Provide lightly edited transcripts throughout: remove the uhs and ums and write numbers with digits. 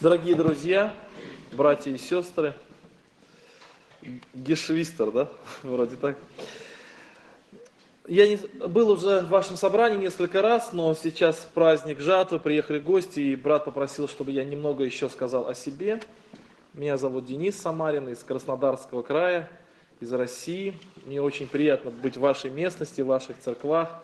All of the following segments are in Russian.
Дорогие друзья, братья и сестры, Гешвистер, да, вроде так. Я был уже в вашем собрании несколько раз, но сейчас праздник жатвы, приехали гости, и брат попросил, чтобы я немного еще сказал о себе. Меня зовут Денис Самарин из Краснодарского края, из России. Мне очень приятно быть в вашей местности, в ваших церквах.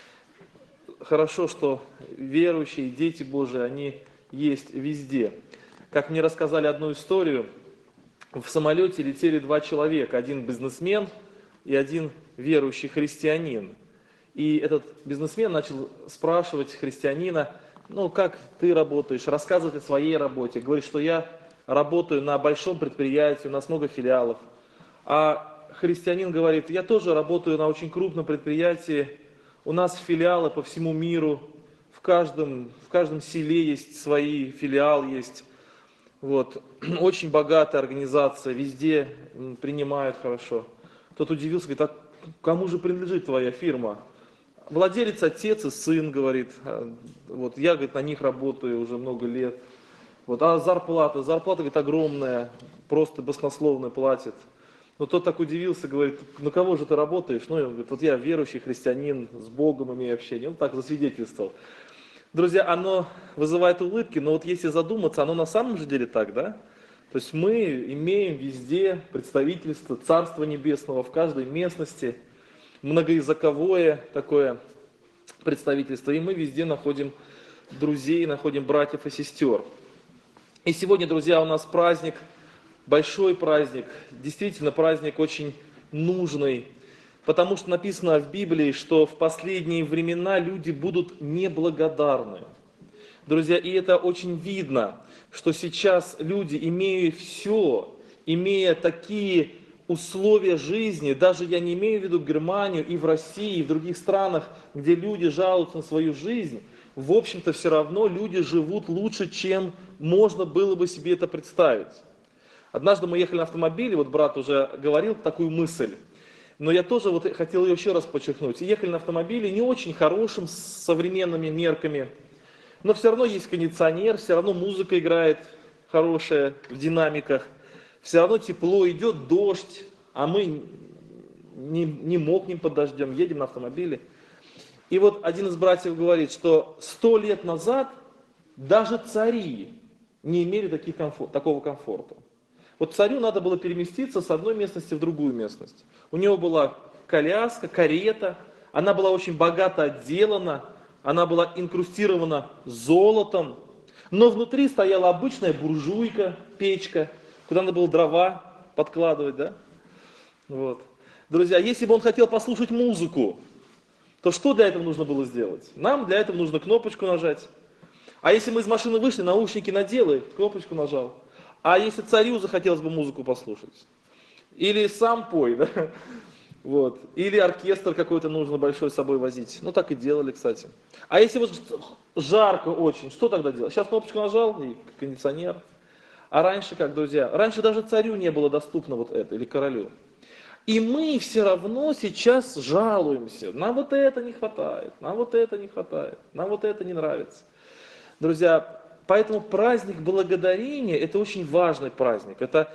Хорошо, что верующие, дети Божии, они есть везде. Как мне рассказали одну историю, в самолете летели два человека, один бизнесмен и один верующий христианин. И этот бизнесмен начал спрашивать христианина, как ты работаешь, рассказывать о своей работе. Говорит, что я работаю на большом предприятии, у нас много филиалов. А христианин говорит, я тоже работаю на очень крупном предприятии, у нас филиалы по всему миру, в каждом селе есть свои филиалы, есть. Вот. Очень богатая организация, везде принимают хорошо. Тот удивился, говорит, а кому же принадлежит твоя фирма? Владелец отец и сын, говорит, вот я, говорит, на них работаю уже много лет. Вот, а зарплата, говорит, огромная, просто баснословно платит. Но тот так удивился, говорит, на кого же ты работаешь? Он говорит, вот я верующий христианин, с Богом имею общение. Он так засвидетельствовал. Друзья, оно вызывает улыбки, но вот если задуматься, оно на самом же деле так, да? То есть мы имеем везде представительство Царства Небесного в каждой местности, многоязыковое такое представительство, и мы везде находим друзей, находим братьев и сестер. И сегодня, друзья, у нас праздник, большой праздник, действительно праздник очень нужный, потому что написано в Библии, что в последние времена люди будут неблагодарны. Друзья, и это очень видно, что сейчас люди, имея все, имея такие условия жизни, даже я не имею в виду Германию и в России, и в других странах, где люди жалуются на свою жизнь, в общем-то все равно люди живут лучше, чем можно было бы себе это представить. Однажды мы ехали на автомобиле, вот брат уже говорил такую мысль, но я тоже вот хотел ее еще раз подчеркнуть. Ехали на автомобиле не очень хорошим, с современными мерками, но все равно есть кондиционер, все равно музыка играет хорошая в динамиках, все равно тепло, идет дождь, а мы не мокнем под дождем, едем на автомобиле. И вот один из братьев говорит, что 100 лет назад даже цари не имели такого комфорта. Вот царю надо было переместиться с одной местности в другую местность. У него была коляска, карета, она была очень богато отделана, она была инкрустирована золотом, но внутри стояла обычная буржуйка, печка, куда надо было дрова подкладывать, да? Вот. Друзья, если бы он хотел послушать музыку, то что для этого нужно было сделать? Нам для этого нужно кнопочку нажать. А если мы из машины вышли, наушники надел и кнопочку нажал. А если царю захотелось бы музыку послушать? Или сам пой, да? Вот. Или оркестр какой-то нужно большой с собой возить. Так и делали, кстати. А если вот жарко очень, что тогда делать? Сейчас кнопочку нажал и кондиционер. А раньше как, друзья? Раньше даже царю не было доступно вот это, или королю. И мы все равно сейчас жалуемся. Нам вот это не хватает, нам вот это не хватает, нам вот это не нравится. Друзья, поэтому праздник благодарения – это очень важный праздник. Это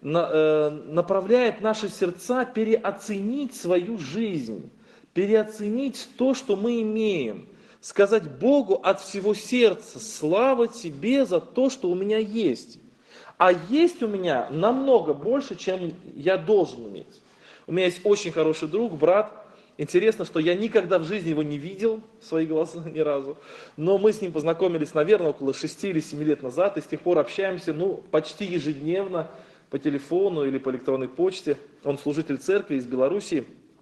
направляет наши сердца переоценить свою жизнь, переоценить то, что мы имеем. Сказать Богу от всего сердца: слава Тебе за то, что у меня есть. А есть у меня намного больше, чем я должен иметь. У меня есть очень хороший друг, брат. Интересно, что я никогда в жизни его не видел, в свои глаза ни разу. Но мы с ним познакомились, наверное, около 6 или 7 лет назад. И с тех пор общаемся, почти ежедневно по телефону или по электронной почте. Он служитель церкви из Белоруссии.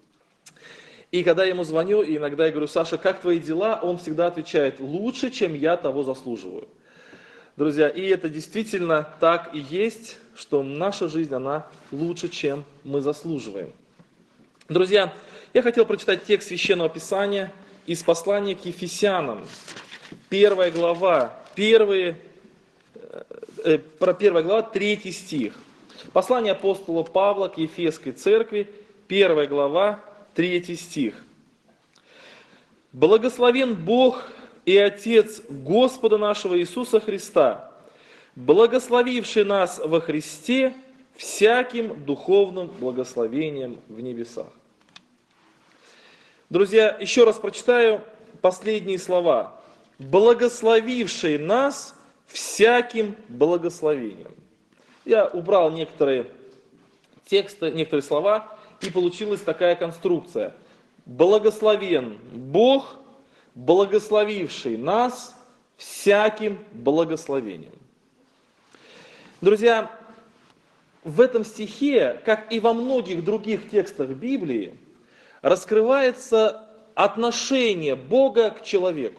И когда я ему звоню, и иногда я говорю: Саша, как твои дела? Он всегда отвечает: лучше, чем я того заслуживаю. Друзья, и это действительно так и есть, что наша жизнь, она лучше, чем мы заслуживаем. Друзья, я хотел прочитать текст Священного Писания из послания к Ефесянам. 1 глава, 3 стих. Послание апостола Павла к Ефесской церкви, 1 глава, 3 стих. «Благословен Бог и Отец Господа нашего Иисуса Христа, благословивший нас во Христе всяким духовным благословением в небесах. Друзья, еще раз прочитаю последние слова. Благословивший нас всяким благословением. Я убрал некоторые тексты, некоторые слова, и получилась такая конструкция. Благословен Бог, благословивший нас всяким благословением. Друзья, в этом стихе, как и во многих других текстах Библии, раскрывается отношение Бога к человеку.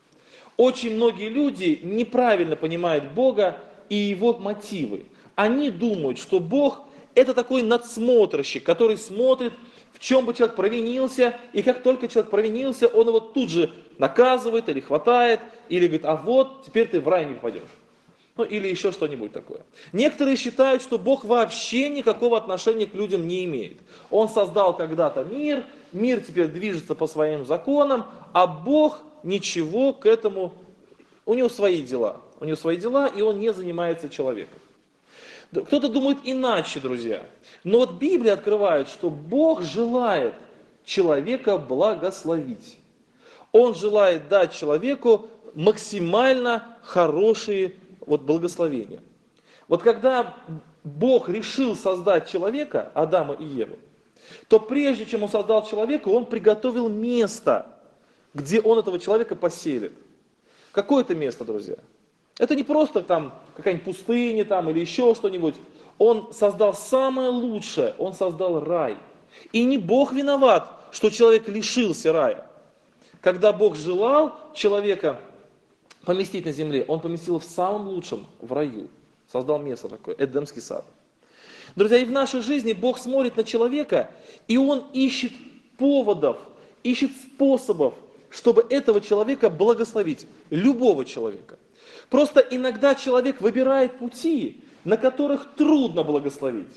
Очень многие люди неправильно понимают Бога и его мотивы. Они думают, что Бог это такой надсмотрщик, который смотрит, в чем бы человек провинился, и как только человек провинился, он его тут же наказывает или хватает, или говорит, а вот теперь ты в рай не попадешь. Ну или еще что-нибудь такое. Некоторые считают, что Бог вообще никакого отношения к людям не имеет. Он создал когда-то мир, мир теперь движется по своим законам, а Бог ничего к этому, у него свои дела. У него свои дела, и он не занимается человеком. Кто-то думает иначе, друзья. Но вот Библия открывает, что Бог желает человека благословить. Он желает дать человеку максимально хорошие благословения. Вот когда Бог решил создать человека, Адама и Еву, то прежде чем он создал человека, он приготовил место, где он этого человека поселит. Какое это место, друзья? Это не просто там какая-нибудь пустыня там, или еще что-нибудь. Он создал самое лучшее, он создал рай. И не Бог виноват, что человек лишился рая. Когда Бог желал человека поместить на земле, он поместил в самом лучшем, в раю. Создал место такое, Эдемский сад. Друзья, и в нашей жизни Бог смотрит на человека, и Он ищет поводов, ищет способов, чтобы этого человека благословить, любого человека. Просто иногда человек выбирает пути, на которых трудно благословить.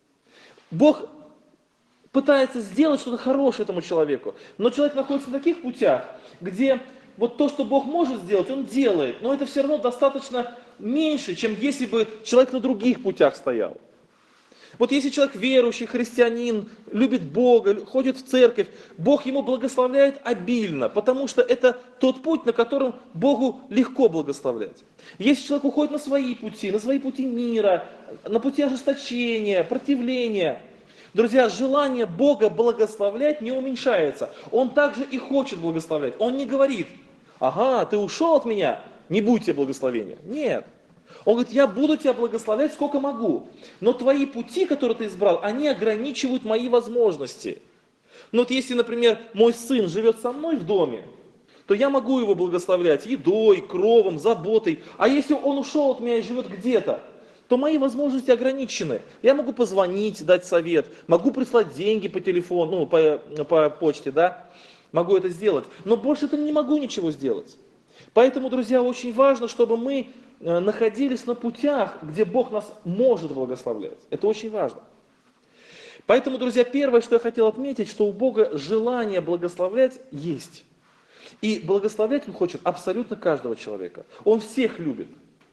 Бог пытается сделать что-то хорошее этому человеку, но человек находится на таких путях, где вот то, что Бог может сделать, Он делает, но это все равно достаточно меньше, чем если бы человек на других путях стоял. Вот если человек верующий, христианин, любит Бога, ходит в церковь, Бог ему благословляет обильно, потому что это тот путь, на котором Богу легко благословлять. Если человек уходит на свои пути мира, на пути ожесточения, противления, друзья, желание Бога благословлять не уменьшается. Он также и хочет благословлять. Он не говорит, ага, ты ушел от меня, не будет тебе благословения. Нет. Он говорит, я буду тебя благословлять сколько могу, но твои пути, которые ты избрал, они ограничивают мои возможности. Но вот если, например, мой сын живет со мной в доме, то я могу его благословлять едой, кровом, заботой. А если он ушел от меня и живет где-то, то мои возможности ограничены. Я могу позвонить, дать совет, могу прислать деньги по телефону, по почте, да, могу это сделать. Но больше это не могу ничего сделать. Поэтому, друзья, очень важно, чтобы мы находились на путях, где Бог нас может благословлять. Это очень важно. Поэтому, друзья, первое, что я хотел отметить, что у Бога желание благословлять есть. И благословлять Он хочет абсолютно каждого человека. Он всех любит.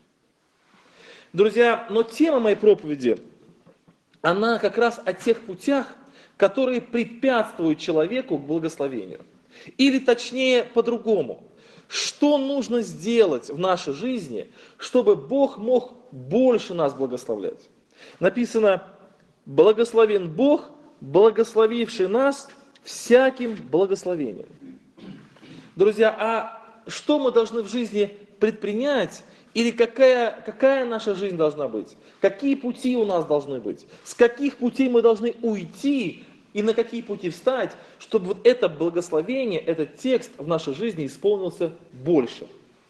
Друзья, но тема моей проповеди, она как раз о тех путях, которые препятствуют человеку к благословению. Или точнее, по-другому. Что нужно сделать в нашей жизни, чтобы Бог мог больше нас благословлять? Написано, благословен Бог, благословивший нас всяким благословением. Друзья, а что мы должны в жизни предпринять? Или какая наша жизнь должна быть? Какие пути у нас должны быть? С каких путей мы должны уйти? И на какие пути встать, чтобы вот это благословение, этот текст в нашей жизни исполнился больше.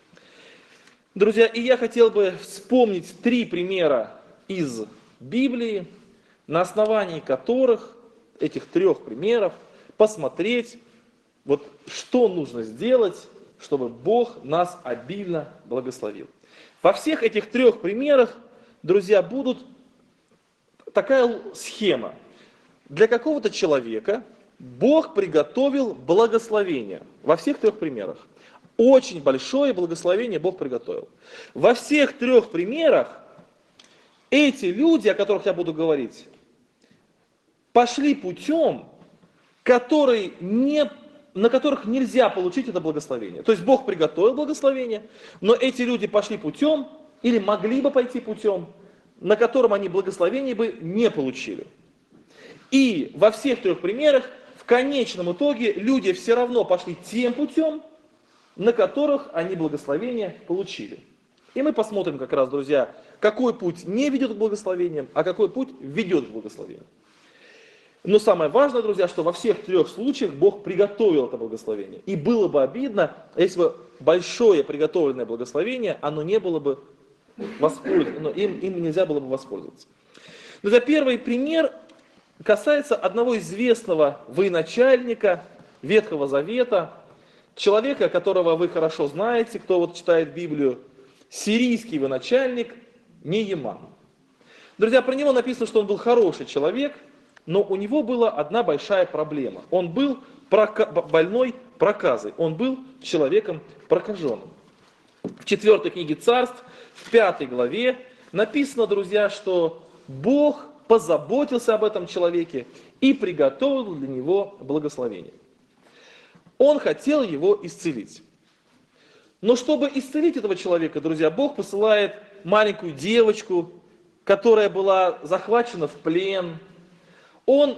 Друзья, и я хотел бы вспомнить 3 примера из Библии, на основании которых, этих 3 примеров, посмотреть, вот что нужно сделать, чтобы Бог нас обильно благословил. Во всех этих 3 примерах, друзья, будут такая схема. Для какого-то человека Бог приготовил благословение во всех 3 примерах. Очень большое благословение Бог приготовил. Во всех трех примерах эти люди, о которых я буду говорить, пошли путем, на которых нельзя получить это благословение. То есть Бог приготовил благословение, но эти люди пошли путем, или могли бы пойти путем, на котором они благословение бы не получили. И во всех трех примерах, в конечном итоге, люди все равно пошли тем путем, на которых они благословение получили. И мы посмотрим как раз, друзья, какой путь не ведет к благословениям, а какой путь ведет к благословению. Но самое важное, друзья, что во всех трех случаях Бог приготовил это благословение. И было бы обидно, если бы большое приготовленное благословение, оно не было бы воспользовано, им нельзя было бы воспользоваться. Друзья, первый пример касается одного известного военачальника Ветхого Завета, человека, которого вы хорошо знаете, кто вот читает Библию, сирийский военачальник Нееман. Друзья, про него написано, что он был хороший человек, но у него была одна большая проблема. Он был больной проказой, он был человеком прокаженным. В 4 книге Царств, в 5 главе написано, друзья, что Бог позаботился об этом человеке и приготовил для него благословение. Он хотел его исцелить. Но чтобы исцелить этого человека, друзья, Бог посылает маленькую девочку, которая была захвачена в плен. Он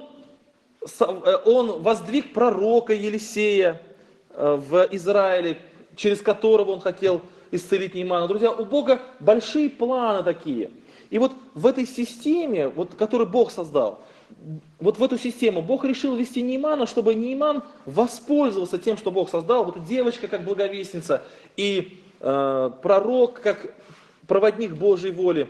воздвиг пророка Елисея в Израиле, через которого он хотел исцелить Неемана. Друзья, у Бога большие планы такие. И вот в этой системе, которую Бог создал, вот в эту систему Бог решил ввести Неемана, чтобы Нееман воспользовался тем, что Бог создал. Вот девочка как благовестница и пророк как проводник Божьей воли.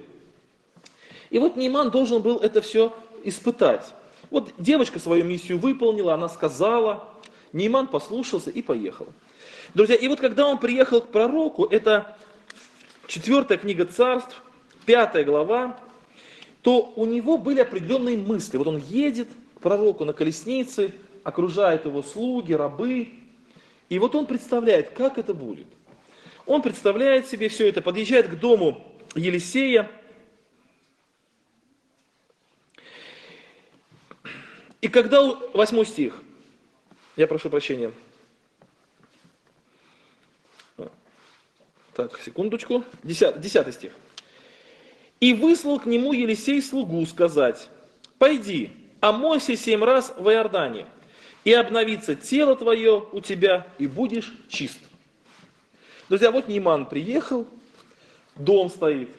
И вот Нееман должен был это все испытать. Вот девочка свою миссию выполнила, она сказала, Нееман послушался и поехал. Друзья, и вот когда он приехал к пророку, это 4 книга Царств, 5 глава, то у него были определенные мысли. Вот он едет к пророку на колеснице, окружают его слуги, рабы. И вот он представляет, как это будет. Он представляет себе все это, подъезжает к дому Елисея. И когда, 8 стих, я прошу прощения. Так, секундочку, 10 стих. «И выслал к нему Елисей слугу сказать, пойди, омойся 7 раз в Иордане, и обновится тело твое у тебя, и будешь чист». Друзья, вот Нееман приехал, дом стоит.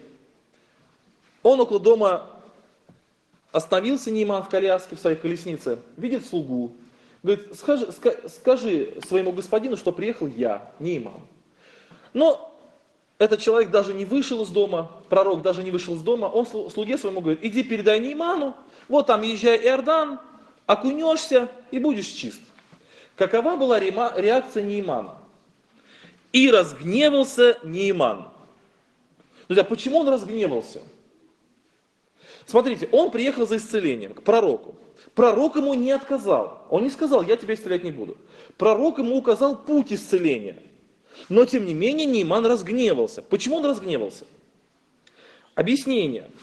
Он около дома остановился, Нееман в коляске, в своей колеснице, видит слугу. Говорит, скажи своему господину, что приехал я, Нееман. Но этот человек даже не вышел из дома, пророк даже не вышел из дома, он слуге своему говорит, иди передай Нееману, вот там езжай Иордан, окунешься и будешь чист. Какова была реакция Неемана? И разгневался Нееман. Друзья, почему он разгневался? Смотрите, он приехал за исцелением к пророку. Пророк ему не отказал. Он не сказал, я тебя исцелять не буду. Пророк ему указал путь исцеления. Но тем не менее Нееман разгневался. Почему он разгневался? Объяснение.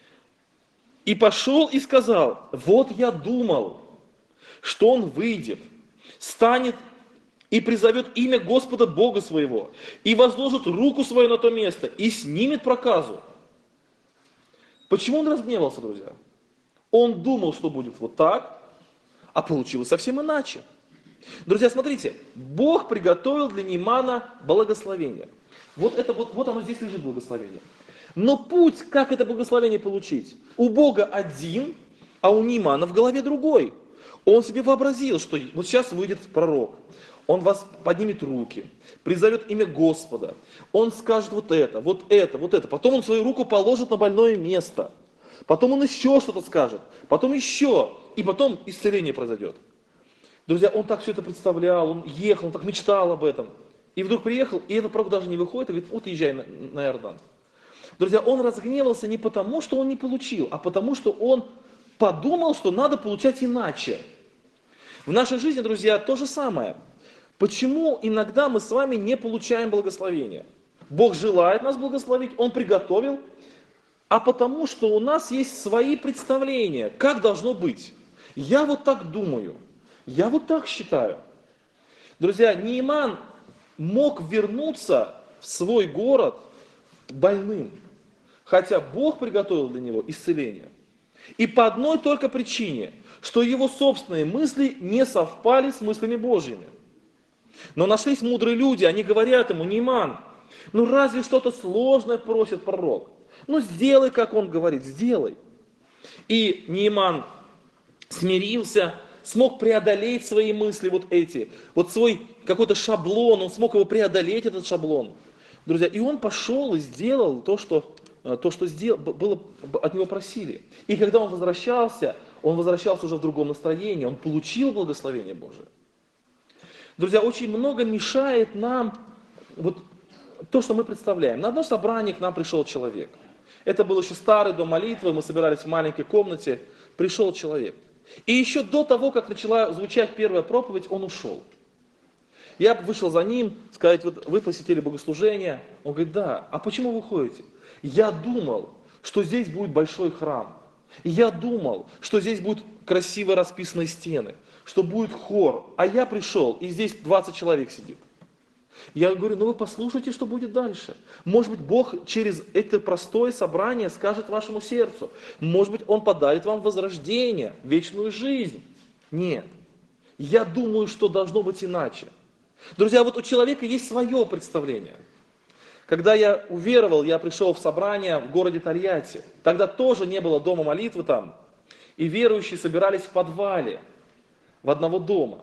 «И пошел и сказал, вот я думал, что он выйдет, станет и призовет имя Господа Бога своего, и возложит руку свою на то место, и снимет проказу». Почему он разгневался, друзья? Он думал, что будет вот так, а получилось совсем иначе. Друзья, смотрите, Бог приготовил для Неемана благословение. Вот оно здесь лежит благословение. Но путь, как это благословение получить, у Бога один, а у Неемана в голове другой. Он себе вообразил, что вот сейчас выйдет пророк, он вас поднимет руки, призовет имя Господа, он скажет вот это, вот это, вот это. Потом он свою руку положит на больное место, потом он еще что-то скажет, потом еще, и потом исцеление произойдет. Друзья, он так все это представлял, он ехал, он так мечтал об этом. И вдруг приехал, и этот пророк даже не выходит, и говорит, вот езжай на Иордан. Друзья, он разгневался не потому, что он не получил, а потому, что он подумал, что надо получать иначе. В нашей жизни, друзья, то же самое. Почему иногда мы с вами не получаем благословения? Бог желает нас благословить, Он приготовил, а потому что у нас есть свои представления, как должно быть. Я вот так думаю, я вот так считаю. Друзья, Нееман мог вернуться в свой город больным, хотя Бог приготовил для него исцеление. И по одной только причине, что его собственные мысли не совпали с мыслями Божьими. Но нашлись мудрые люди, они говорят ему: Нееман, ну разве что-то сложное просит пророк? Ну сделай, как он говорит, сделай. И Нееман смирился, смог преодолеть свои мысли вот эти, вот свой какой-то шаблон, он смог его преодолеть, этот шаблон. Друзья, и он пошел и сделал то, что было, от него просили. И когда он возвращался уже в другом настроении, он получил благословение Божие. Друзья, очень много мешает нам вот то, что мы представляем. На одно собрание к нам пришел человек. Это был еще старый дом молитвы, мы собирались в маленькой комнате, пришел человек. И еще до того, как начала звучать первая проповедь, он ушел. Я вышел за ним, сказать: вот вы посетили богослужение. Он говорит: да. А почему вы ходите? Я думал, что здесь будет большой храм. И я думал, что здесь будут красиво расписанные стены, что будет хор. А я пришел, и здесь 20 человек сидит. Я говорю: ну вы послушайте, что будет дальше. Может быть, Бог через это простое собрание скажет вашему сердцу. Может быть, Он подарит вам возрождение, вечную жизнь. Нет. Я думаю, что должно быть иначе. Друзья, вот у человека есть свое представление. Когда я уверовал, я пришел в собрание в городе Тольятти. Тогда тоже не было дома молитвы там. И верующие собирались в подвале в одного дома.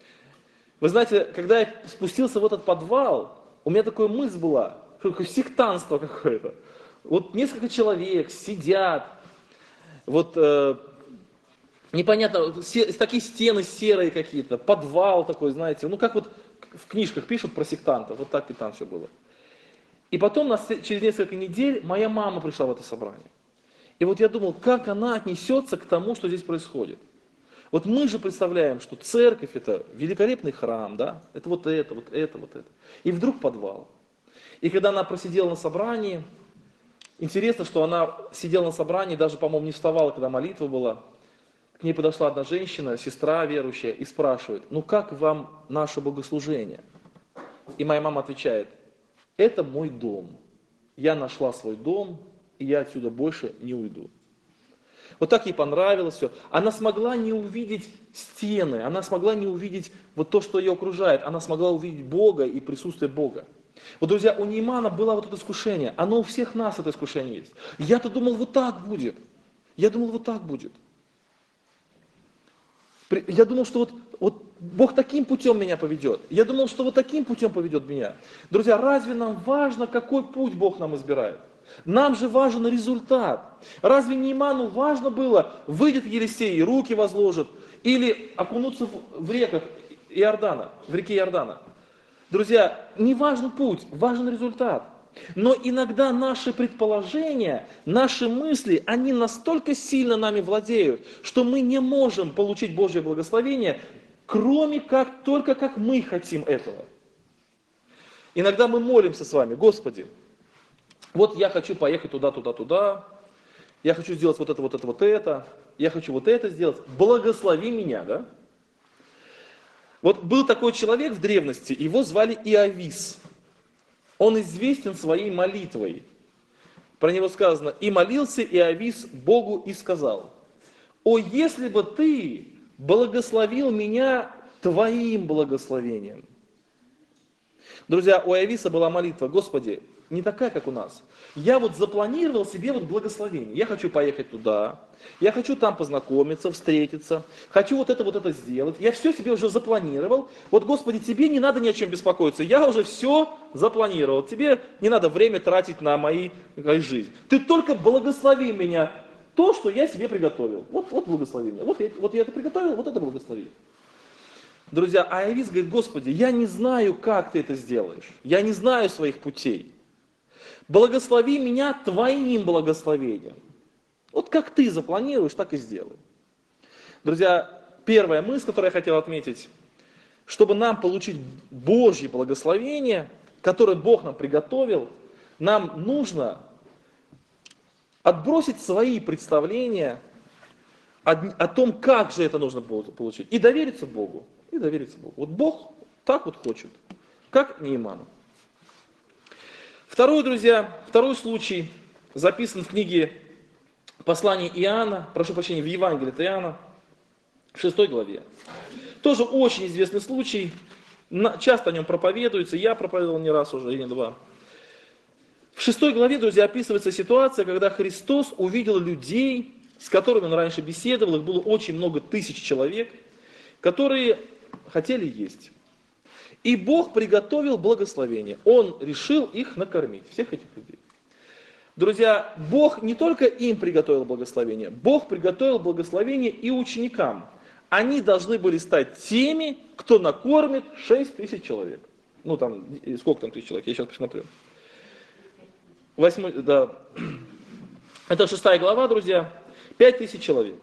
Вы знаете, когда я спустился в этот подвал, у меня такая мысль была, что такое сектантство какое-то. Вот несколько человек сидят, вот непонятно, такие стены серые какие-то, подвал такой, знаете, ну как вот в книжках пишут про сектантов, вот так и там все было. И потом, через несколько недель, моя мама пришла в это собрание. И вот я думал, как она отнесется к тому, что здесь происходит. Вот мы же представляем, что церковь — это великолепный храм, да? Это вот это, вот это, вот это. И вдруг подвал. И когда она просидела на собрании, интересно, что она сидела на собрании, даже, по-моему, не вставала, когда молитва была. К ней подошла одна женщина, сестра верующая, и спрашивает: ну как вам наше богослужение? И моя мама отвечает: это мой дом. Я нашла свой дом, и я отсюда больше не уйду. Вот так ей понравилось все. Она смогла не увидеть стены, она смогла не увидеть вот то, что ее окружает. Она смогла увидеть Бога и присутствие Бога. Вот, друзья, у Неемана было вот это искушение. Оно у всех нас, это искушение есть. Я-то думал, вот так будет. Я думал, вот так будет. Я думал, что вот Бог таким путем меня поведет. Я думал, что вот таким путем поведет меня. Друзья, разве нам важно, какой путь Бог нам избирает? Нам же важен результат. Разве Нееману важно было, выйдет Елисей и руки возложит, или окунуться в реках Иордана, в реке Иордана? Друзья, не важен путь, важен результат. Но иногда наши предположения, наши мысли, они настолько сильно нами владеют, что мы не можем получить Божье благословение, кроме как только как мы хотим этого. Иногда мы молимся с вами: Господи, вот я хочу поехать туда, туда, туда, я хочу сделать вот это, вот это, вот это, я хочу вот это сделать, благослови меня, да? Вот был такой человек в древности, его звали Иовис. Он известен своей молитвой. Про него сказано: и молился Иовис Богу и сказал: о, если бы ты благословил меня твоим благословением. Друзья, у Иовиса была молитва: Господи, не такая, как у нас. Я вот запланировал себе вот благословение. Я хочу поехать туда, я хочу там познакомиться, встретиться, хочу вот это сделать. Я все себе уже запланировал. Вот, Господи, тебе не надо ни о чем беспокоиться. Я уже все запланировал. Тебе не надо время тратить на мою жизнь. Ты только благослови меня то, что я себе приготовил. Вот благослови меня. Вот я это приготовил, вот это благослови. Друзья, а Иовис говорит: Господи, я не знаю, как ты это сделаешь. Я не знаю своих путей. Благослови меня твоим благословением. Вот как ты запланируешь, так и сделай. Друзья, первая мысль, которую я хотел отметить. чтобы нам получить Божье благословение, которое Бог нам приготовил, нам нужно отбросить свои представления о том, как же это нужно было получить, и довериться Богу. И довериться Богу. Вот Бог так вот хочет, как Нейману. Второй, друзья, второй случай записан в книге послания Иоанна, прошу прощения, в Евангелии от Иоанна, в 6 главе. Тоже очень известный случай, часто о нем проповедуется, я проповедовал не раз уже, и не два. В 6 главе, друзья, описывается ситуация, когда Христос увидел людей, с которыми он раньше беседовал, их было очень много тысяч человек, которые хотели есть. И Бог приготовил благословение. Он решил их накормить, всех этих людей. Друзья, Бог не только им приготовил благословение, Бог приготовил благословение и ученикам. Они должны были стать теми, кто накормит 6 тысяч человек. Ну там, сколько там тысяч человек, я сейчас посмотрю. 8, да. Это 6 глава, друзья. 5 тысяч человек.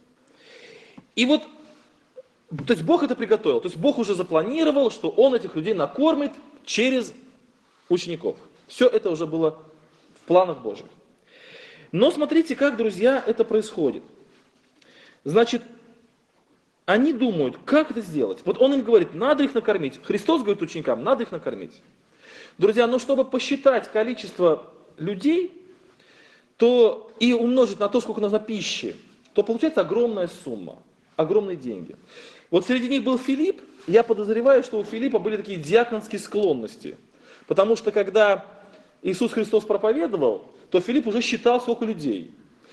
И вот, то есть Бог это приготовил. То есть Бог уже запланировал, что Он этих людей накормит через учеников. Все это уже было в планах Божьих. Но смотрите, как, друзья, это происходит. Значит, они думают, как это сделать. Вот Он им говорит, надо их накормить. Христос говорит ученикам, надо их накормить. Друзья, ну чтобы посчитать количество людей, то и умножить на то, сколько нужно пищи, то получается огромная сумма, огромные деньги. Вот среди них был Филипп, я подозреваю, что у Филиппа были такие диаконские склонности. Потому что когда Иисус Христос проповедовал, то Филипп уже считал, сколько людей.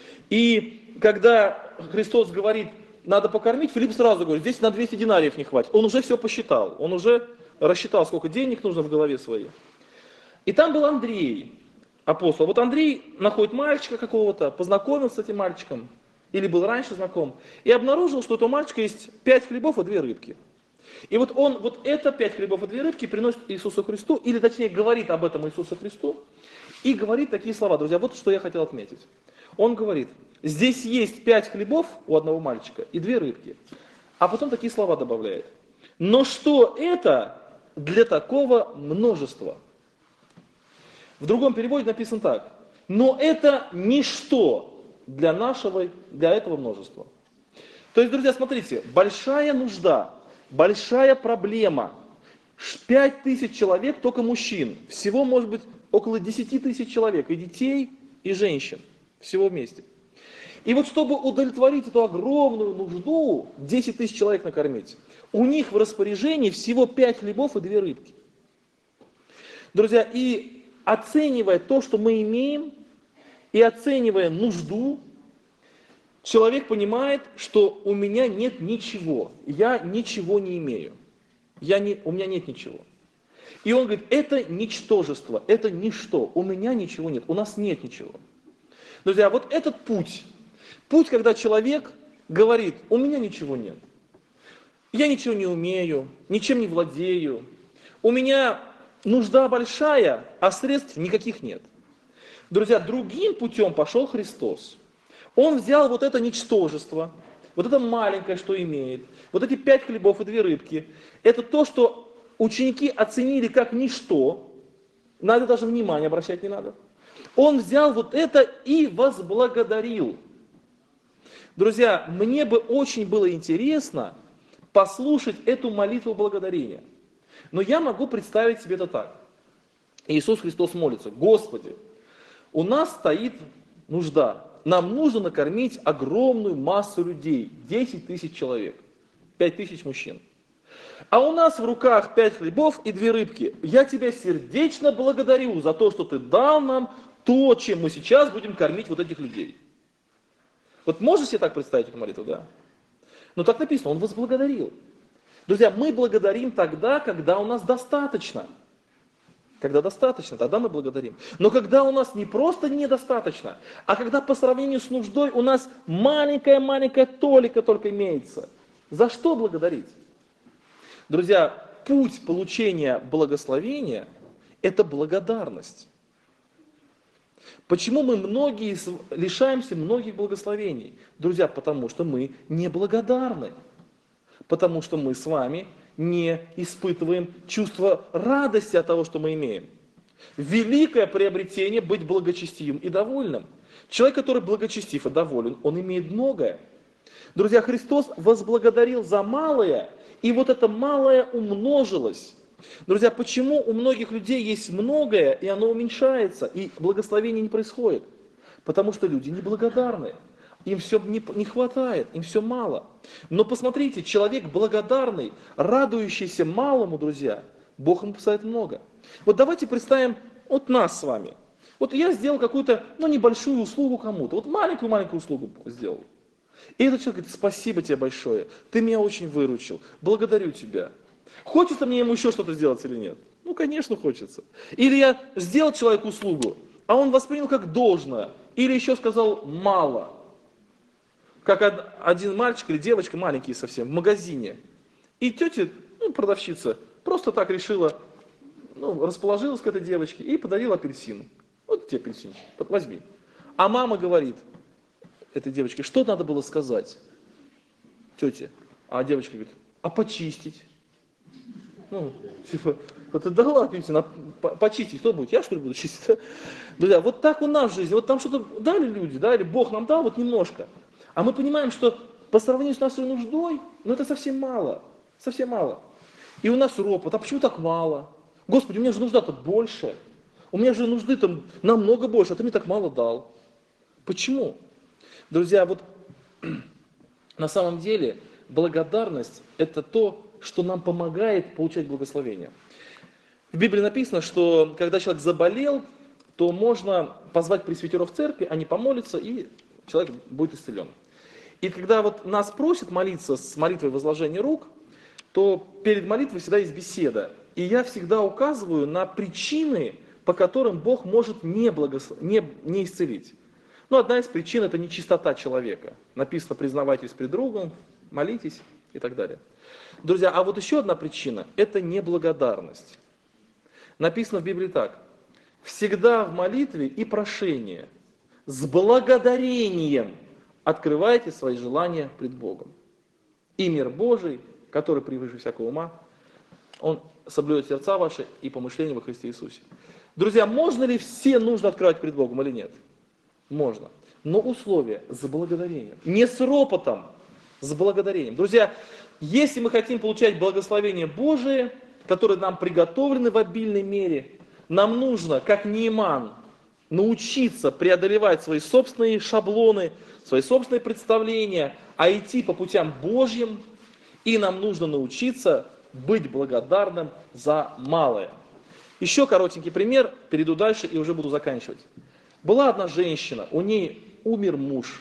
И когда Христос говорит, надо покормить, Филипп сразу говорит, здесь на 200 динариев не хватит. Он уже все посчитал, он уже рассчитал, сколько денег нужно в голове своей. И там был Андрей, апостол. Вот Андрей находит мальчика какого-то, познакомился с этим мальчиком, или был раньше знаком, и обнаружил, что у этого мальчика есть 5 хлебов и 2 рыбки. И вот он вот это 5 хлебов и 2 рыбки приносит Иисусу Христу, или точнее говорит об этом Иисусу Христу, и говорит такие слова. Друзья, вот что я хотел отметить. Он говорит, здесь есть 5 хлебов у одного мальчика и 2 рыбки. А потом такие слова добавляет. Но что это для такого множества? В другом переводе написано так. Но это ничто для этого множества. То есть, друзья, смотрите, большая нужда, большая проблема. 5 тысяч человек, только мужчин. Всего может быть около 10 тысяч человек, и детей, и женщин. Всего вместе. И вот чтобы удовлетворить эту огромную нужду, 10 тысяч человек накормить, у них в распоряжении всего 5 хлебов и 2 рыбки. Друзья, и оценивая то, что мы имеем, и оценивая нужду, человек понимает, что у меня нет ничего, я ничего не имею, у меня нет ничего. И он говорит, это ничтожество, это ничто, у меня ничего нет, у нас нет ничего. Друзья, вот этот путь, когда человек говорит, у меня ничего нет, я ничего не умею, ничем не владею, у меня нужда большая, а средств никаких нет. Друзья, другим путем пошел Христос. Он взял вот это ничтожество, вот это маленькое, что имеет, вот эти 5 хлебов и 2 рыбки. Это то, что ученики оценили как ничто, на это даже внимания обращать не надо. Он взял вот это и возблагодарил. Друзья, мне бы очень было интересно послушать эту молитву благодарения. Но я могу представить себе это так. Иисус Христос молится, Господи, у нас стоит нужда, нам нужно накормить огромную массу людей, 10 тысяч человек, 5 тысяч мужчин. А у нас в руках 5 хлебов и 2 рыбки. Я тебя сердечно благодарю за то, что ты дал нам то, чем мы сейчас будем кормить вот этих людей. Вот можете себе так представить эту молитву, да? Но так написано, он возблагодарил. Друзья, мы благодарим тогда, когда у нас достаточно. Когда достаточно, тогда мы благодарим. Но когда у нас не просто недостаточно, а когда по сравнению с нуждой у нас маленькая толика только имеется, за что благодарить? Друзья, путь получения благословения – это благодарность. Почему мы лишаемся многих благословений? Друзья, потому что мы неблагодарны. Потому что мы с вами не испытываем чувство радости от того, что мы имеем. Великое приобретение быть благочестивым и довольным. Человек, который благочестив и доволен, он имеет многое. Друзья, Христос возблагодарил за малое, и вот это малое умножилось. Друзья, почему у многих людей есть многое, и оно уменьшается, и благословение не происходит? Потому что люди неблагодарны. Им все не хватает, им все мало. Но посмотрите, человек благодарный, радующийся малому, друзья, Бог ему посылает много. Вот давайте представим вот нас с вами. Вот я сделал какую-то, небольшую услугу кому-то. Вот маленькую-маленькую услугу сделал. И этот человек говорит: спасибо тебе большое, ты меня очень выручил, благодарю тебя. Хочется мне ему еще что-то сделать или нет? Ну, конечно, хочется. Или я сделал человеку услугу, а он воспринял как должное, или еще сказал мало. Как один мальчик или девочка, маленькие совсем, в магазине. И тетя, продавщица, просто так решила, расположилась к этой девочке и подарила апельсин. Вот тебе апельсинчик, возьми. А мама говорит этой девочке: что надо было сказать тете? А девочка говорит: а почистить? Вот ты дала апельсин, а почистить кто будет? Я что ли буду чистить? Друзья, вот так у нас в жизни, вот там что-то дали люди, да, или Бог нам дал вот немножко. А мы понимаем, что по сравнению с нашей нуждой, это совсем мало, совсем мало. И у нас ропот: а почему так мало? Господи, у меня же нужда-то больше, у меня же нужды там намного больше, а ты мне так мало дал. Почему? Друзья, вот на самом деле благодарность – это то, что нам помогает получать благословение. В Библии написано, что когда человек заболел, то можно позвать пресвитеров церкви, они помолятся, и человек будет исцелен. И когда вот нас просят молиться с молитвой возложения рук, то перед молитвой всегда есть беседа. И я всегда указываю на причины, по которым Бог может не исцелить. Одна из причин – это нечистота человека. Написано: признавайтесь пред другом, молитесь и так далее. Друзья, а вот еще одна причина – это неблагодарность. Написано в Библии так: всегда в молитве и прошении с благодарением открывайте свои желания пред Богом. И мир Божий, который превыше всякого ума, Он соблюдет сердца ваши и помышления во Христе Иисусе. Друзья, можно ли все нужно открывать пред Богом или нет? Можно. Но условие – с благодарением. Не с ропотом, с благодарением. Друзья, если мы хотим получать благословение Божие, которые нам приготовлены в обильной мере, нам нужно, как Нееман, научиться преодолевать свои собственные шаблоны, свои собственные представления, а идти по путям Божьим. И нам нужно научиться быть благодарным за малое. Еще коротенький пример, перейду дальше и уже буду заканчивать. Была одна женщина, у ней умер муж.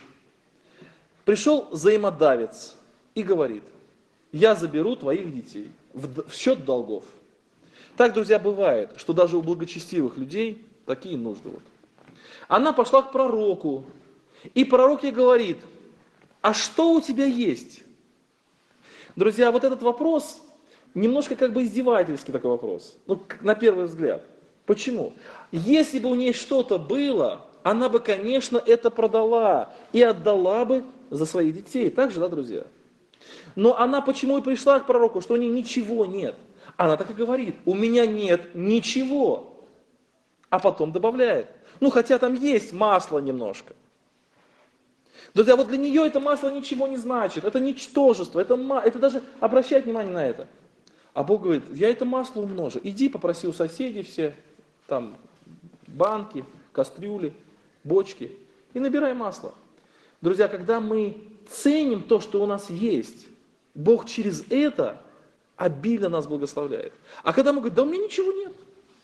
Пришел взаимодавец и говорит: я заберу твоих детей в счет долгов. Так, друзья, бывает, что даже у благочестивых людей такие нужды. Она пошла к пророку, и пророк ей говорит: а что у тебя есть? Друзья, вот этот вопрос, немножко как бы издевательский такой вопрос, на первый взгляд. Почему? Если бы у нее что-то было, она бы, конечно, это продала и отдала бы за своих детей. Так же, да, друзья? Но она почему и пришла к пророку, что у нее ничего нет? Она так и говорит: у меня нет ничего. А потом добавляет: хотя там есть масло немножко. Друзья, вот для нее это масло ничего не значит, это ничтожество, это даже обращать внимание на это. А Бог говорит: я это масло умножу. Иди попроси у соседей все, там, банки, кастрюли, бочки, и набирай масло. Друзья, когда мы ценим то, что у нас есть, Бог через это обильно нас благословляет. А когда мы говорим: да у меня ничего нет.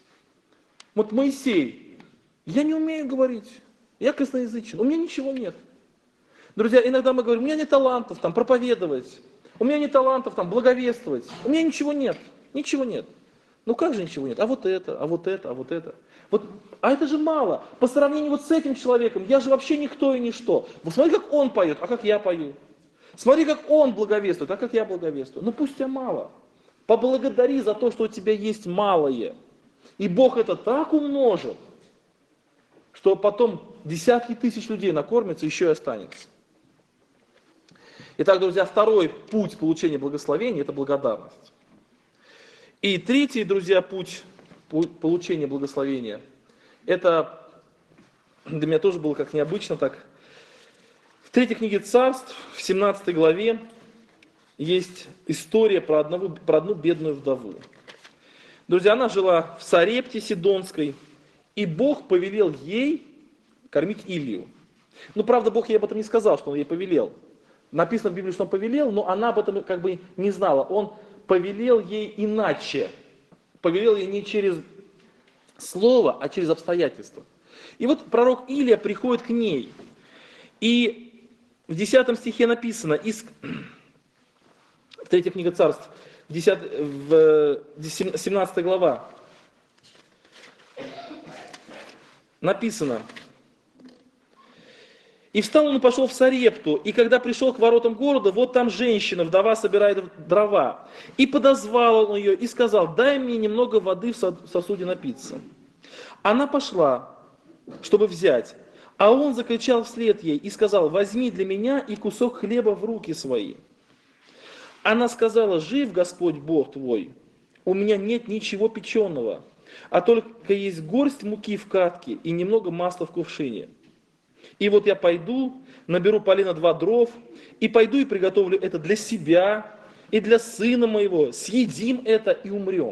Вот Моисей: я не умею говорить, я косноязычен, у меня ничего нет. Друзья, иногда мы говорим: у меня нет талантов там проповедовать, у меня нет талантов там благовествовать, у меня ничего нет, ничего нет. Как же ничего нет? А вот это, а вот это, а вот это. А это же мало. По сравнению вот с этим человеком, я же вообще никто и ничто. Смотри, как он поет, а как я пою. Смотри, как он благовествует, а как я благовествую. Пусть тебя мало. Поблагодари за то, что у тебя есть малое. И Бог это так умножит, что потом десятки тысяч людей накормятся, еще и останется. Итак, друзья, второй путь получения благословения – это благодарность. И третий, друзья, путь получения благословения, это для меня тоже было как необычно так. В третьей книге Царств, в 17 главе, есть история про одну бедную вдову. Друзья, она жила в Сарепте Сидонской, и Бог повелел ей кормить Илью. Ну, правда, Бог ей об этом не сказал, что он ей повелел. Написано в Библии, что он повелел, но она об этом как бы не знала. Он повелел ей иначе. Повелел ей не через слово, а через обстоятельства. И вот пророк Илия приходит к ней. И в 10 стихе написано, в 3 книга Царств, 17 глава, написано: «И встал он и пошел в Сарепту, и когда пришел к воротам города, вот там женщина, вдова, собирает дрова. И подозвал он ее и сказал: дай мне немного воды в сосуде напиться. Она пошла, чтобы взять, а он закричал вслед ей и сказал: возьми для меня и кусок хлеба в руки свои. Она сказала: жив Господь Бог твой, у меня нет ничего печеного, а только есть горсть муки в катке и немного масла в кувшине. И вот я пойду, наберу полено 2 дров, и пойду и приготовлю это для себя и для сына моего, съедим это и умрем».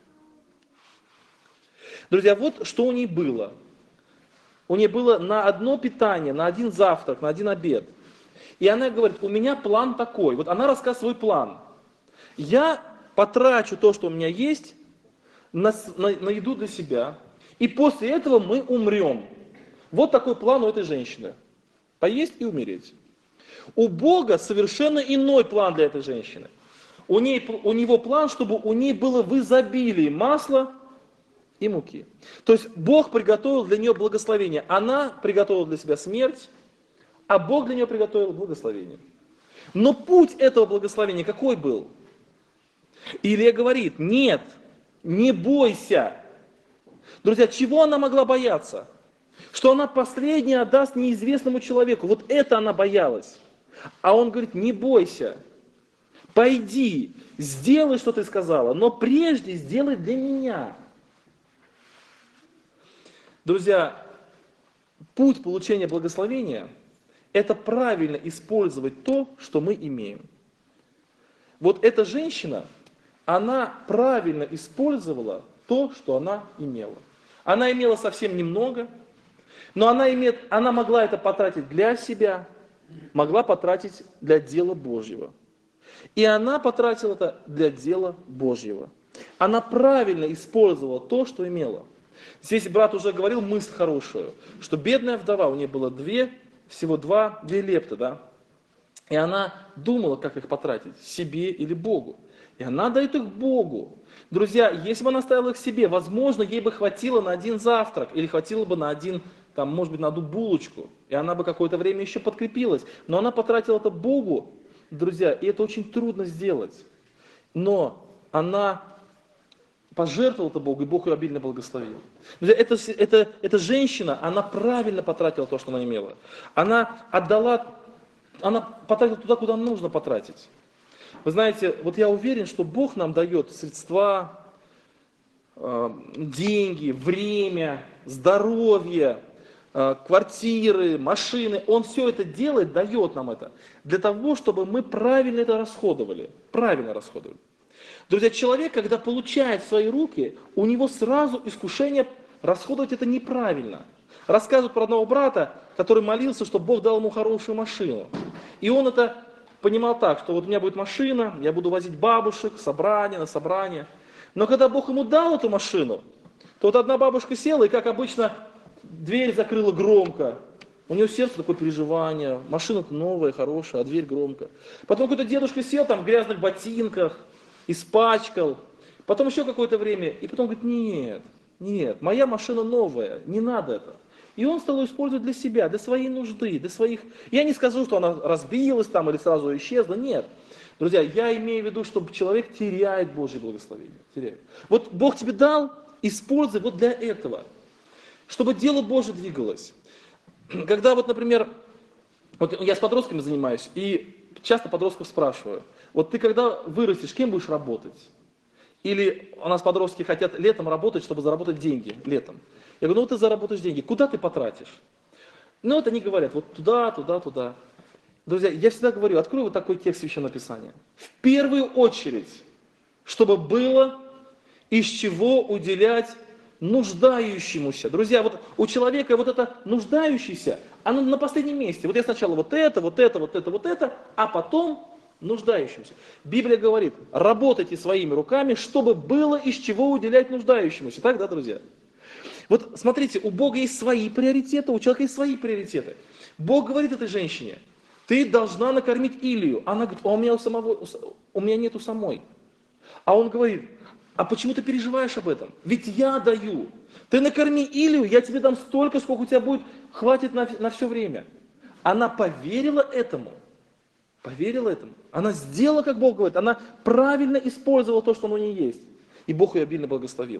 Друзья, вот что у ней было. У нее было на одно питание, на один завтрак, на один обед. И она говорит: у меня план такой. Вот она рассказывает свой план. Я потрачу то, что у меня есть, на еду для себя, и после этого мы умрем. Вот такой план у этой женщины. Поесть и умереть. У Бога совершенно иной план для этой женщины. У него план, чтобы у нее было в изобилии масла и муки. То есть Бог приготовил для нее благословение. Она приготовила для себя смерть, а Бог для нее приготовил благословение. Но путь этого благословения какой был? Илия говорит: нет, не бойся. Друзья, чего она могла бояться? Что она последнее отдаст неизвестному человеку. Вот это она боялась. А он говорит: не бойся, пойди, сделай, что ты сказала, но прежде сделай для меня. Друзья, путь получения благословения – это правильно использовать то, что мы имеем. Вот эта женщина, она правильно использовала то, что она имела. Она имела совсем немного, но она могла это потратить для себя, могла потратить для дела Божьего. И она потратила это для дела Божьего. Она правильно использовала то, что имела. Здесь брат уже говорил мысль хорошую, что бедная вдова, у нее было всего две лепты, да? И она думала, как их потратить, себе или Богу. И она дает их Богу. Друзья, если бы она оставила их себе, возможно, ей бы хватило на один завтрак, или хватило бы на может быть, на одну булочку, и она бы какое-то время еще подкрепилась. Но она потратила это Богу, друзья, и это очень трудно сделать. Но она пожертвовала это Богу, и Бог ее обильно благословил. Друзья, эта женщина, она правильно потратила то, что она имела. Она потратила туда, куда нужно потратить. Вы знаете, вот я уверен, что Бог нам дает средства, деньги, время, здоровье, квартиры, машины. Он все это делает, дает нам это, для того, чтобы мы правильно это расходовали. Правильно расходовали. Друзья, человек, когда получает в свои руки, у него сразу искушение расходовать это неправильно. Рассказывают про одного брата, который молился, чтобы Бог дал ему хорошую машину. И он это понимал так, что вот у меня будет машина, я буду возить бабушек на собрание. Но когда Бог ему дал эту машину, то вот одна бабушка села, и, как обычно, дверь закрыла громко. У нее сердце такое переживание, машина-то новая, хорошая, а дверь громко. Потом какой-то дедушка сел там в грязных ботинках, испачкал. Потом еще какое-то время, и потом говорит: нет, моя машина новая, не надо это. И он стал ее использовать для себя, для своей нужды, для своих... Я не скажу, что она разбилась там или сразу исчезла, нет. Друзья, я имею в виду, что человек теряет Божье благословение. Теряет. Вот Бог тебе дал, используй вот для этого, чтобы дело Божье двигалось. Когда вот, например, вот я с подростками занимаюсь, и часто подростков спрашиваю: вот ты когда вырастешь, кем будешь работать? Или у нас подростки хотят летом работать, чтобы заработать деньги. Летом. Я говорю, ну ты заработаешь деньги, куда ты потратишь? Ну вот они говорят, вот туда, туда, туда. Друзья, я всегда говорю, открой вот такой текст Священного Писания. В первую очередь, чтобы было из чего уделять нуждающемуся. Друзья, вот у человека вот это нуждающийся, оно на последнем месте. Вот я сначала вот это, вот это, вот это, вот это, а потом нуждающимся. Библия говорит, работайте своими руками, чтобы было из чего уделять нуждающемуся. Так, да, друзья? Вот смотрите, у Бога есть свои приоритеты, у человека есть свои приоритеты. Бог говорит этой женщине, ты должна накормить Илию. Она говорит, а у меня нету самой. А он говорит, а почему ты переживаешь об этом? Ведь я даю. Ты накорми Илию, я тебе дам столько, сколько у тебя будет, хватит на все время. Она поверила этому. Поверила этому. Она сделала, как Бог говорит. Она правильно использовала то, что у нее есть. И Бог ее обильно благословил.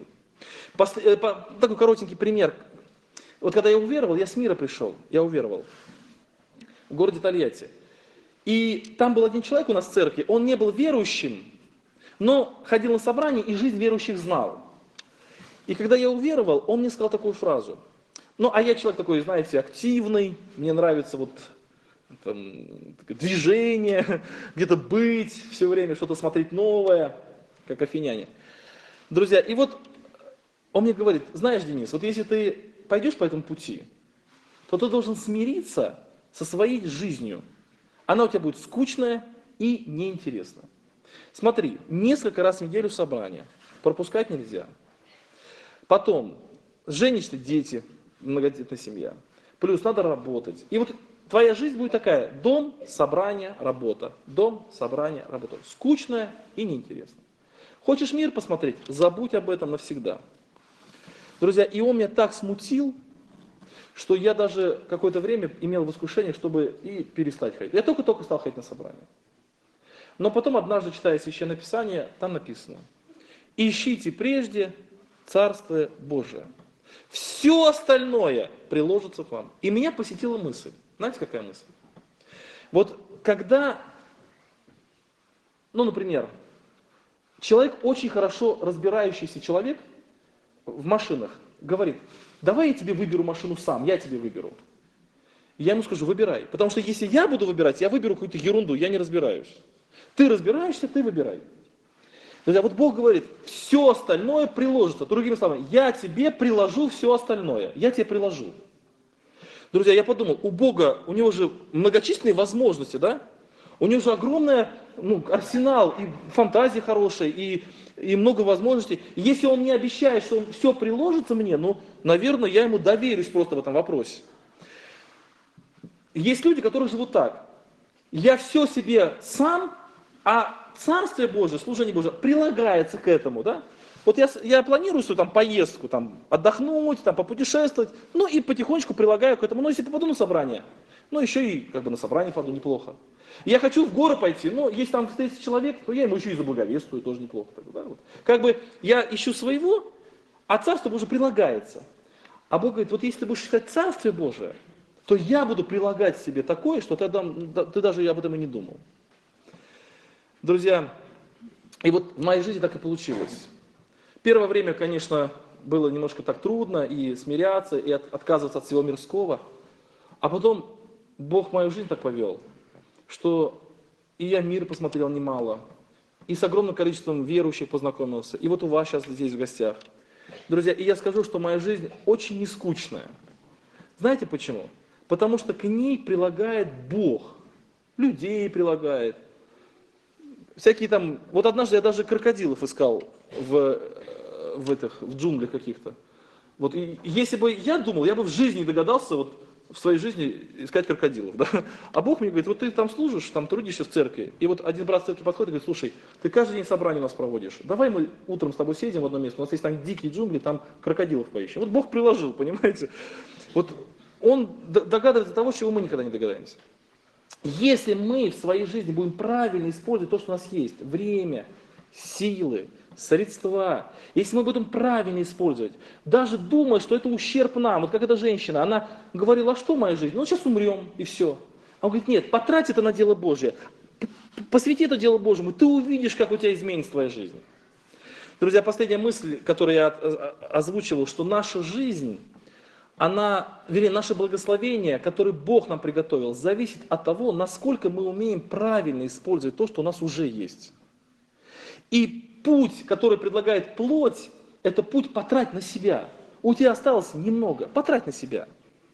Такой коротенький пример. Вот когда я уверовал, я с мира пришел. Я уверовал. В городе Тольятти. И там был один человек у нас в церкви. Он не был верующим, но ходил на собрание и жизнь верующих знал. И когда я уверовал, он мне сказал такую фразу. Ну, а я человек такой, знаете, активный. Мне нравится вот там, движение, где-то быть, все время что-то смотреть новое, как афиняне. Друзья, и вот он мне говорит, знаешь, Денис, вот если ты пойдешь по этому пути, то ты должен смириться со своей жизнью. Она у тебя будет скучная и неинтересная. Смотри, несколько раз в неделю собрание, пропускать нельзя. Потом, женишься, дети, многодетная семья. Плюс надо работать. И вот твоя жизнь будет такая, дом, собрание, работа. Дом, собрание, работа. Скучная и неинтересная. Хочешь мир посмотреть? Забудь об этом навсегда. Друзья, и он меня так смутил, что я даже какое-то время имел искушение, чтобы и перестать ходить. Я только-только стал ходить на собрание. Но потом однажды, читая Священное Писание, там написано, ищите прежде Царствие Божие. Все остальное приложится к вам. И меня посетила мысль. Знаете, какая мысль? Вот когда, ну, например, человек, очень хорошо разбирающийся человек в машинах, говорит, давай я тебе выберу машину сам, я тебе выберу. И я ему скажу, выбирай. Потому что если я буду выбирать, я выберу какую-то ерунду, я не разбираюсь. Ты разбираешься, ты выбирай. Друзья, вот Бог говорит, все остальное приложится. Другими словами, я тебе приложу все остальное. Я тебе приложу. Друзья, я подумал, у Бога, у него же многочисленные возможности, да? У него же огромный арсенал, и фантазии хорошие, и много возможностей. И если он не обещает, что он все приложится мне, ну, наверное, я ему доверюсь просто в этом вопросе. Есть люди, которые живут так. Я все себе сам, а Царствие Божие, служение Божие прилагается к этому, да? Вот я планирую свою там поездку, там, отдохнуть, там, попутешествовать, ну и потихонечку прилагаю к этому. Ну, если попаду на собрание, ну, еще и как бы на собрание попаду, неплохо. Я хочу в горы пойти, но если там встретится человек, то я ему еще и заблаговествую, тоже неплохо. Да? Вот. Как бы я ищу своего, а Царство Божие прилагается. А Бог говорит, вот если ты будешь искать Царствие Божие, то я буду прилагать себе такое, что ты даже об этом и не думал. Друзья, и вот в моей жизни так и получилось. Первое время, конечно, было немножко так трудно и смиряться, и отказываться от всего мирского. А потом Бог мою жизнь так повел, что и я мир посмотрел немало, и с огромным количеством верующих познакомился, и вот у вас сейчас здесь в гостях. Друзья, и я скажу, что моя жизнь очень нескучная. Знаете почему? Потому что к ней прилагает Бог, людей прилагает. Всякие там, вот однажды я даже крокодилов искал в джунглях каких-то. Вот, и если бы я думал, я бы в жизни не догадался вот в своей жизни искать крокодилов. Да? А Бог мне говорит, вот ты там служишь, там трудишься в церкви. И вот один брат в церкви подходит и говорит, слушай, ты каждый день собрание у нас проводишь. Давай мы утром с тобой съездим в одно место, у нас есть там дикие джунгли, там крокодилов поищем. Вот Бог приложил, понимаете? Вот Он догадывается того, чего мы никогда не догадаемся. Если мы в своей жизни будем правильно использовать то, что у нас есть, время, силы, средства, если мы будем правильно использовать, даже думая, что это ущерб нам, вот как эта женщина, она говорила, а что моя жизнь? Ну сейчас умрем и все. А он говорит, нет, потрать это на дело Божье, посвяти это дело Божьему, ты увидишь, как у тебя изменится твоя жизнь. Друзья, последняя мысль, которую я озвучивал, что наша жизнь, вернее, наше благословение, которое Бог нам приготовил, зависит от того, насколько мы умеем правильно использовать то, что у нас уже есть. И путь, который предлагает плоть, это путь потрать на себя. У тебя осталось немного, потрать на себя.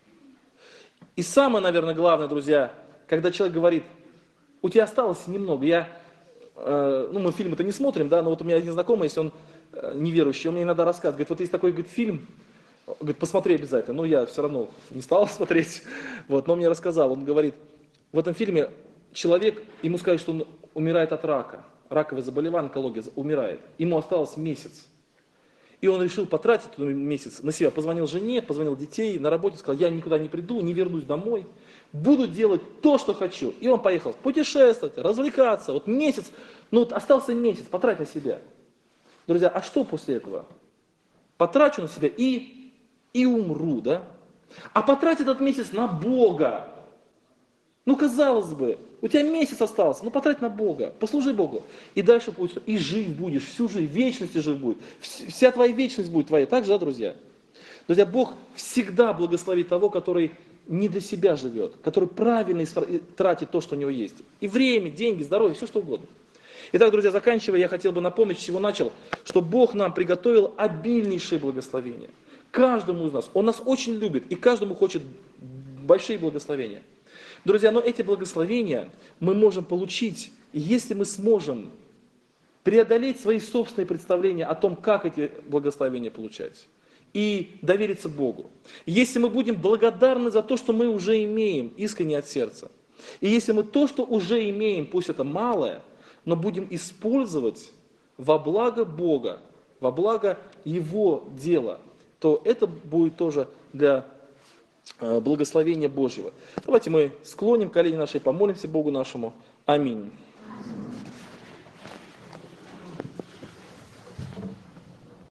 И самое, наверное, главное, друзья, когда человек говорит, у тебя осталось немного, мы фильмы-то не смотрим, да, но вот у меня один знакомый, если он неверующий, он мне иногда рассказывает, говорит, вот есть такой, говорит, фильм, говорит, посмотри обязательно, но я все равно не стал смотреть, вот, но он мне рассказал, он говорит, в этом фильме человек, ему сказали, что он умирает от рака, раковое заболевание, онкология, умирает, ему осталось месяц. И он решил потратить этот месяц на себя. Позвонил жене, позвонил детей, на работе сказал, я никуда не приду, не вернусь домой. Буду делать то, что хочу. И он поехал путешествовать, развлекаться. Вот месяц, остался месяц, потрать на себя. Друзья, а что после этого? Потрачу на себя и умру, да? А потрать этот месяц на Бога. Казалось бы, у тебя месяц остался, потрать на Бога, послужи Богу. И дальше будет, и жив будешь, всю жизнь, вечность жив будет. Вся твоя вечность будет твоя. Так же, да, друзья? Друзья, Бог всегда благословит того, который не для себя живет, который правильно тратит то, что у него есть. И время, деньги, здоровье, все что угодно. Итак, друзья, заканчивая, я хотел бы напомнить, с чего начал, что Бог нам приготовил обильнейшие благословения. Каждому из нас. Он нас очень любит, и каждому хочет большие благословения. Друзья, но эти благословения мы можем получить, если мы сможем преодолеть свои собственные представления о том, как эти благословения получать, и довериться Богу. Если мы будем благодарны за то, что мы уже имеем, искренне от сердца, и если мы то, что уже имеем, пусть это малое, но будем использовать во благо Бога, во благо Его дела, то это будет тоже для благословения Божьего. Давайте мы склоним колени наши и помолимся Богу нашему. Аминь.